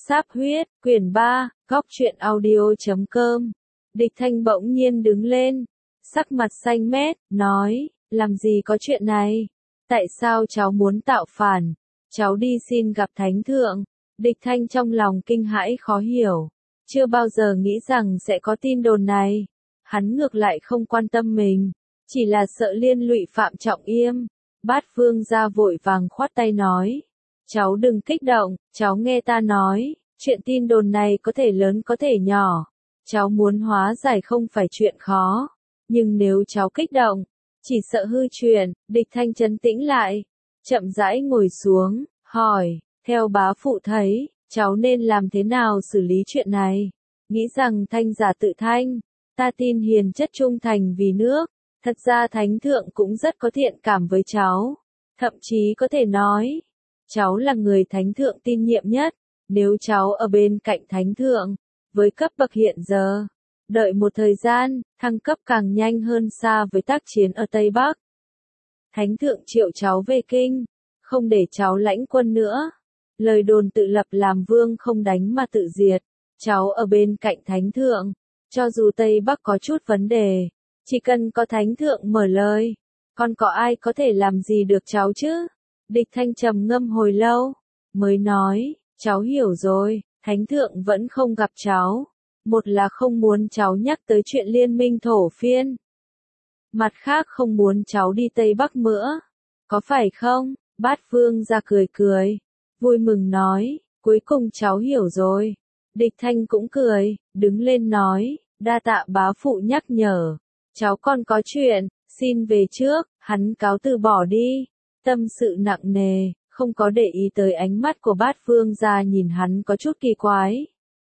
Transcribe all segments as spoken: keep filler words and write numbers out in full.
Sáp huyết, quyển ba, góc truyện audio chấm com. Địch Thanh bỗng nhiên đứng lên, sắc mặt xanh mét, nói, làm gì có chuyện này? Tại sao cháu muốn tạo phản? Cháu đi xin gặp Thánh Thượng. Địch Thanh trong lòng kinh hãi khó hiểu, chưa bao giờ nghĩ rằng sẽ có tin đồn này. Hắn ngược lại không quan tâm mình, chỉ là sợ liên lụy Phạm Trọng Yêm. Bát Vương gia vội vàng khoát tay nói, cháu đừng kích động, cháu nghe ta nói, chuyện tin đồn này có thể lớn có thể nhỏ. Cháu muốn hóa giải không phải chuyện khó, nhưng nếu cháu kích động, chỉ sợ hư chuyện. Địch Thanh trấn tĩnh lại, chậm rãi ngồi xuống, hỏi, theo bá phụ thấy, cháu nên làm thế nào xử lý chuyện này? Nghĩ rằng Thanh giả tự thanh, ta tin hiền chất trung thành vì nước. Thật ra Thánh Thượng cũng rất có thiện cảm với cháu, thậm chí có thể nói, cháu là người Thánh Thượng tin nhiệm nhất. Nếu cháu ở bên cạnh Thánh Thượng, với cấp bậc hiện giờ, đợi một thời gian, thăng cấp càng nhanh hơn xa với tác chiến ở Tây Bắc. Thánh Thượng triệu cháu về kinh, không để cháu lãnh quân nữa. Lời đồn tự lập làm vương không đánh mà tự diệt. Cháu ở bên cạnh Thánh Thượng, cho dù Tây Bắc có chút vấn đề, chỉ cần có Thánh Thượng mở lời, còn có ai có thể làm gì được cháu chứ? Địch Thanh trầm ngâm hồi lâu, mới nói, cháu hiểu rồi, Thánh Thượng vẫn không gặp cháu. Một là không muốn cháu nhắc tới chuyện liên minh thổ phiên. Mặt khác không muốn cháu đi Tây Bắc nữa. Có phải không? Bát Vương ra cười cười, vui mừng nói, cuối cùng cháu hiểu rồi. Địch Thanh cũng cười, đứng lên nói, đa tạ bá phụ nhắc nhở. Cháu còn có chuyện, xin về trước. Hắn cáo từ bỏ đi, tâm sự nặng nề, không có để ý tới ánh mắt của Bát Vương gia nhìn hắn có chút kỳ quái.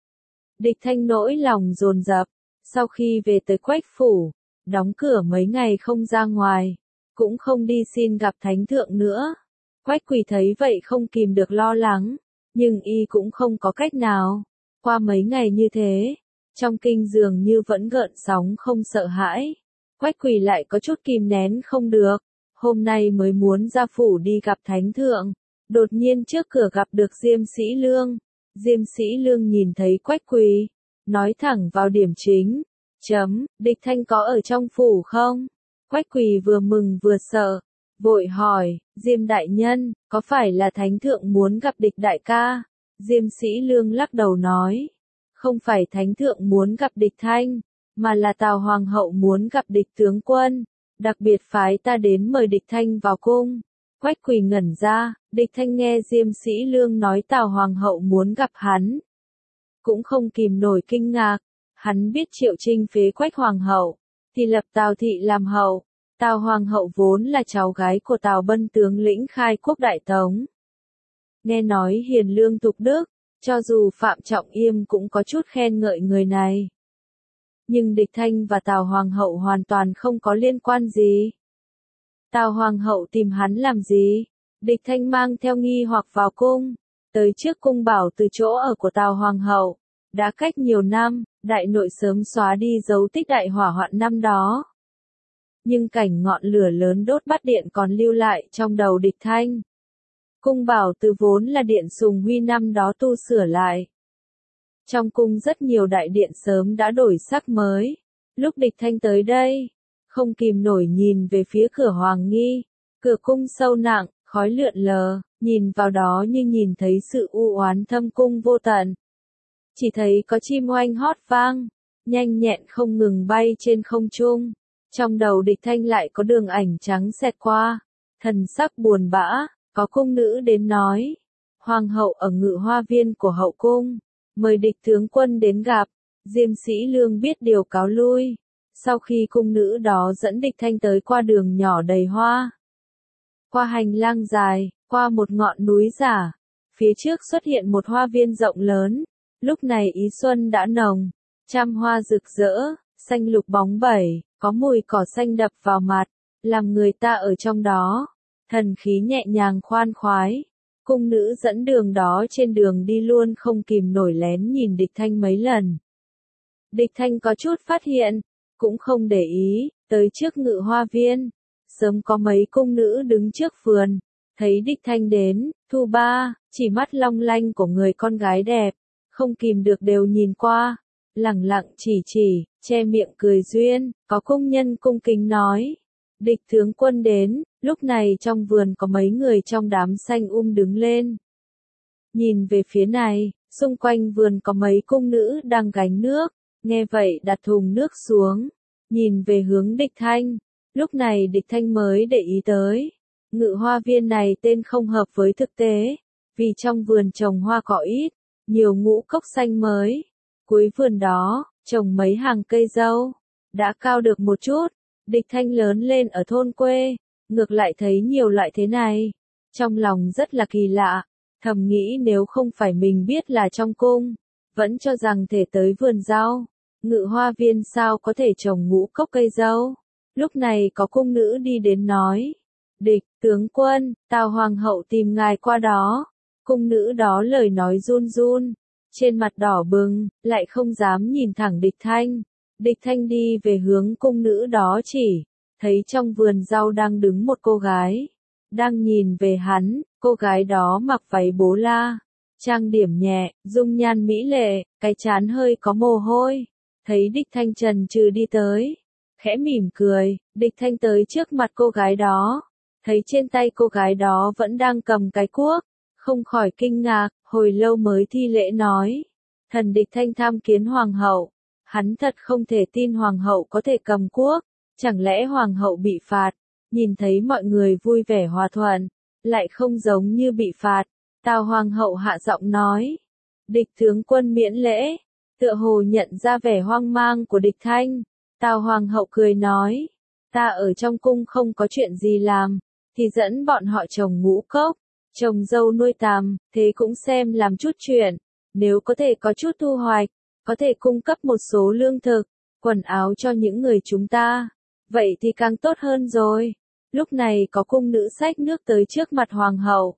Địch Thanh nỗi lòng dồn dập, sau khi về tới Quách phủ, đóng cửa mấy ngày không ra ngoài, cũng không đi xin gặp Thánh Thượng nữa. Quách Quỳ thấy vậy không kìm được lo lắng, nhưng y cũng không có cách nào. Qua mấy ngày như thế, trong kinh dường như vẫn gợn sóng không sợ hãi. Quách Quỳ lại có chút kìm nén không được, hôm nay mới muốn ra phủ đi gặp Thánh Thượng, đột nhiên trước cửa gặp được Diêm Sĩ Lương. Diêm Sĩ Lương nhìn thấy Quách Quỳ, nói thẳng vào điểm chính, chấm, Địch Thanh có ở trong phủ không? Quách Quỳ vừa mừng vừa sợ, vội hỏi, Diêm đại nhân, có phải là Thánh Thượng muốn gặp Địch đại ca? Diêm Sĩ Lương lắc đầu nói, không phải Thánh Thượng muốn gặp Địch Thanh, mà là Tào Hoàng hậu muốn gặp Địch tướng quân, đặc biệt phái ta đến mời Địch Thanh vào cung. Quách Quỳ ngẩn ra, Địch Thanh nghe Diêm Sĩ Lương nói Tào Hoàng hậu muốn gặp hắn, cũng không kìm nổi kinh ngạc. Hắn biết Triệu Trinh phế Quách Hoàng hậu, thì lập Tào thị làm hậu. Tào Hoàng hậu vốn là cháu gái của Tào Bân tướng lĩnh khai quốc đại tống. Nghe nói hiền lương tục đức, cho dù Phạm Trọng Yêm cũng có chút khen ngợi người này. Nhưng Địch Thanh và Tào Hoàng hậu hoàn toàn không có liên quan gì. Tào Hoàng hậu tìm hắn làm gì? Địch Thanh mang theo nghi hoặc vào cung, tới trước cung bảo từ chỗ ở của Tào Hoàng hậu. Đã cách nhiều năm, đại nội sớm xóa đi dấu tích đại hỏa hoạn năm đó. Nhưng cảnh ngọn lửa lớn đốt bắt điện còn lưu lại trong đầu Địch Thanh. Cung bảo từ vốn là điện Sùng Huy năm đó tu sửa lại. Trong cung rất nhiều đại điện sớm đã đổi sắc mới. Lúc Địch Thanh tới đây, không kìm nổi nhìn về phía cửa Hoàng Nghi. Cửa cung sâu nặng, khói lượn lờ, nhìn vào đó như nhìn thấy sự u oán thâm cung vô tận. Chỉ thấy có chim oanh hót vang, nhanh nhẹn không ngừng bay trên không trung. Trong đầu Địch Thanh lại có đường ảnh trắng xẹt qua, thần sắc buồn bã, có cung nữ đến nói. Hoàng hậu ở ngự hoa viên của hậu cung, mời Địch tướng quân đến gặp. Diêm Sĩ Lương biết điều cáo lui. Sau khi cung nữ đó dẫn Địch Thanh tới qua đường nhỏ đầy hoa, qua hành lang dài, qua một ngọn núi giả, phía trước xuất hiện một hoa viên rộng lớn. Lúc này ý xuân đã nồng, trăm hoa rực rỡ, xanh lục bóng bẩy, có mùi cỏ xanh đập vào mặt, làm người ta ở trong đó, thần khí nhẹ nhàng khoan khoái. Cung nữ dẫn đường đó trên đường đi luôn không kìm nổi lén nhìn Địch Thanh mấy lần. Địch Thanh có chút phát hiện, cũng không để ý, tới trước ngự hoa viên. Sớm có mấy cung nữ đứng trước vườn, thấy Địch Thanh đến, thu ba, chỉ mắt long lanh của người con gái đẹp, không kìm được đều nhìn qua, lẳng lặng chỉ chỉ, che miệng cười duyên, có cung nhân cung kính nói. Địch tướng quân đến, lúc này trong vườn có mấy người trong đám xanh um đứng lên. Nhìn về phía này, xung quanh vườn có mấy cung nữ đang gánh nước, nghe vậy đặt thùng nước xuống, nhìn về hướng Địch Thanh. Lúc này Địch Thanh mới để ý tới, ngự hoa viên này tên không hợp với thực tế, vì trong vườn trồng hoa cỏ ít, nhiều ngũ cốc xanh mới. Cuối vườn đó, trồng mấy hàng cây dâu, đã cao được một chút. Địch Thanh lớn lên ở thôn quê, ngược lại thấy nhiều loại thế này. Trong lòng rất là kỳ lạ, thầm nghĩ nếu không phải mình biết là trong cung, vẫn cho rằng thể tới vườn rau, ngự hoa viên sao có thể trồng ngũ cốc cây dâu. Lúc này có cung nữ đi đến nói, Địch, tướng quân, Tào Hoàng hậu tìm ngài qua đó. Cung nữ đó lời nói run run, trên mặt đỏ bừng, lại không dám nhìn thẳng Địch Thanh. Địch Thanh đi về hướng cung nữ đó chỉ, thấy trong vườn rau đang đứng một cô gái, đang nhìn về hắn. Cô gái đó mặc váy bố la, trang điểm nhẹ, dung nhan mỹ lệ, cái trán hơi có mồ hôi. Thấy Địch Thanh chần chừ đi tới, khẽ mỉm cười. Địch Thanh tới trước mặt cô gái đó, thấy trên tay cô gái đó vẫn đang cầm cái cuốc, không khỏi kinh ngạc, hồi lâu mới thi lễ nói, thần Địch Thanh tham kiến hoàng hậu. Hắn thật không thể tin hoàng hậu có thể cầm cuốc, chẳng lẽ hoàng hậu bị phạt. Nhìn thấy mọi người vui vẻ hòa thuận, lại không giống như bị phạt. Tào Hoàng hậu hạ giọng nói, Địch tướng quân miễn lễ, tựa hồ nhận ra vẻ hoang mang của Địch Thanh. Tào Hoàng hậu cười nói, ta ở trong cung không có chuyện gì làm, thì dẫn bọn họ trồng ngũ cốc, trồng dâu nuôi tằm, thế cũng xem làm chút chuyện. Nếu có thể có chút thu hoạch, có thể cung cấp một số lương thực, quần áo cho những người chúng ta, vậy thì càng tốt hơn rồi. Lúc này có cung nữ xách nước tới trước mặt hoàng hậu.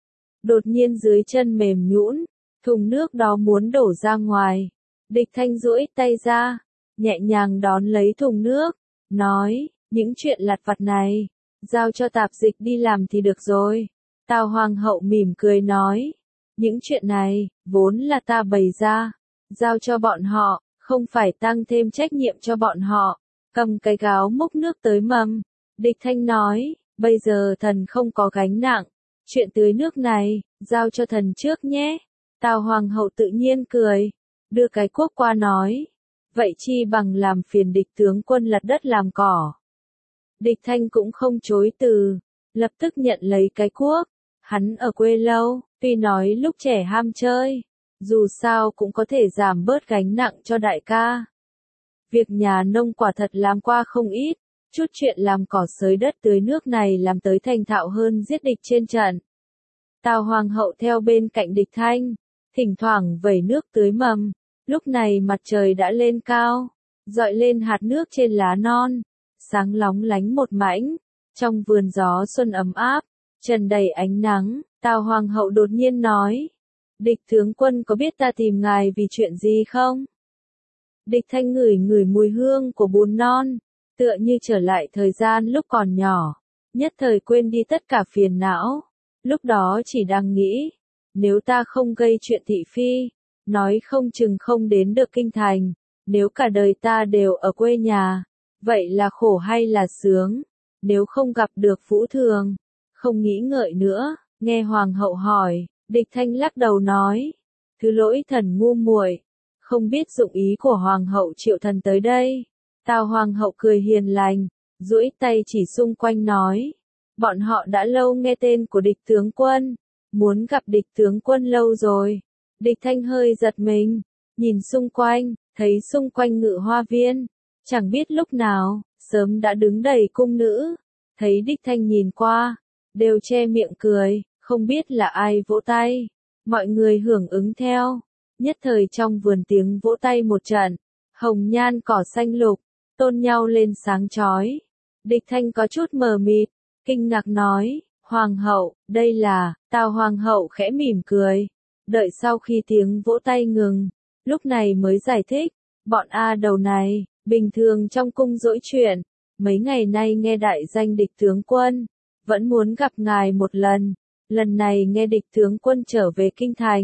Đột nhiên dưới chân mềm nhũn, thùng nước đó muốn đổ ra ngoài. Địch Thanh duỗi tay ra, nhẹ nhàng đón lấy thùng nước, nói, những chuyện lặt vặt này, giao cho tạp dịch đi làm thì được rồi. Tào Hoàng hậu mỉm cười nói, những chuyện này, vốn là ta bày ra, giao cho bọn họ, không phải tăng thêm trách nhiệm cho bọn họ. Cầm cái gáo múc nước tới mâm. Địch Thanh nói, bây giờ thần không có gánh nặng, chuyện tưới nước này, giao cho thần trước nhé. Tào Hoàng hậu tự nhiên cười, đưa cái cuốc qua nói, vậy chi bằng làm phiền Địch tướng quân lật đất làm cỏ. Địch Thanh cũng không chối từ, lập tức nhận lấy cái cuốc. Hắn ở quê lâu, tuy nói lúc trẻ ham chơi, dù sao cũng có thể giảm bớt gánh nặng cho đại ca. Việc nhà nông quả thật làm qua không ít, chút chuyện làm cỏ xới đất tưới nước này làm tới thành thạo hơn giết địch trên trận. Tào Hoàng hậu theo bên cạnh Địch Thanh, thỉnh thoảng vẩy nước tưới mầm. Lúc này mặt trời đã lên cao, dọi lên hạt nước trên lá non, sáng lóng lánh một mảnh. Trong vườn gió xuân ấm áp, trần đầy ánh nắng. Tào Hoàng hậu đột nhiên nói, Địch tướng quân có biết ta tìm ngài vì chuyện gì không? Địch Thanh ngửi ngửi mùi hương của bùn non, tựa như trở lại thời gian lúc còn nhỏ, nhất thời quên đi tất cả phiền não. Lúc đó chỉ đang nghĩ, nếu ta không gây chuyện thị phi, nói không chừng không đến được kinh thành, nếu cả đời ta đều ở quê nhà, vậy là khổ hay là sướng? Nếu không gặp được Vũ Thường, không nghĩ ngợi nữa. Nghe Hoàng hậu hỏi, Địch Thanh lắc đầu nói, thứ lỗi thần ngu muội, không biết dụng ý của Hoàng hậu triệu thần tới đây. Tào Hoàng hậu cười hiền lành, duỗi tay chỉ xung quanh nói, bọn họ đã lâu nghe tên của Địch tướng quân, muốn gặp Địch tướng quân lâu rồi. Địch Thanh hơi giật mình, nhìn xung quanh, thấy xung quanh ngự hoa viên, chẳng biết lúc nào, sớm đã đứng đầy cung nữ. Thấy Địch Thanh nhìn qua, đều che miệng cười, không biết là ai vỗ tay. Mọi người hưởng ứng theo, nhất thời trong vườn tiếng vỗ tay một trận, hồng nhan cỏ xanh lục, tôn nhau lên sáng chói. Địch Thanh có chút mờ mịt, kinh ngạc nói, Hoàng hậu, đây là. Tào Hoàng hậu khẽ mỉm cười, đợi sau khi tiếng vỗ tay ngừng, lúc này mới giải thích, bọn A đầu này, bình thường trong cung dỗi chuyện, mấy ngày nay nghe đại danh Địch tướng quân, vẫn muốn gặp ngài một lần. Lần này nghe Địch tướng quân trở về kinh thành,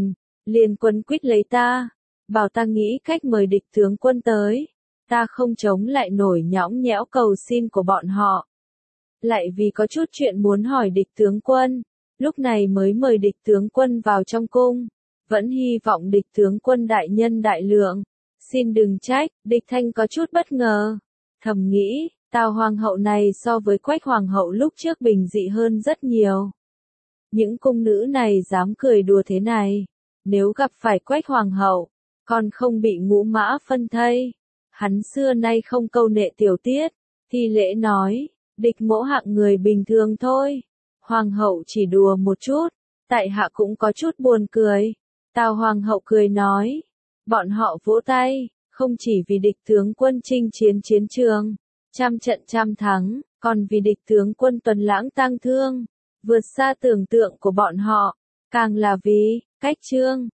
liền quấn quýt lấy ta, bảo ta nghĩ cách mời địch tướng quân tới. Ta không chống lại nổi nhõng nhẽo cầu xin của bọn họ. Lại vì có chút chuyện muốn hỏi địch tướng quân, lúc này mới mời địch tướng quân vào trong cung. Vẫn hy vọng địch tướng quân đại nhân đại lượng. Xin đừng trách, địch thanh có chút bất ngờ. Thầm nghĩ, Tào hoàng hậu này so với Quách hoàng hậu lúc trước bình dị hơn rất nhiều. Những cung nữ này dám cười đùa thế này. Nếu gặp phải Quách hoàng hậu, còn không bị ngũ mã phân thây. Hắn xưa nay không câu nệ tiểu tiết, thi lễ nói, địch mỗ hạng người bình thường thôi. Hoàng hậu chỉ đùa một chút, tại hạ cũng có chút buồn cười. Tào hoàng hậu cười nói, bọn họ vỗ tay, không chỉ vì địch tướng quân chinh chiến chiến trường, trăm trận trăm thắng, còn vì địch tướng quân tuần lãng tang thương, vượt xa tưởng tượng của bọn họ, càng là vì, cách trương,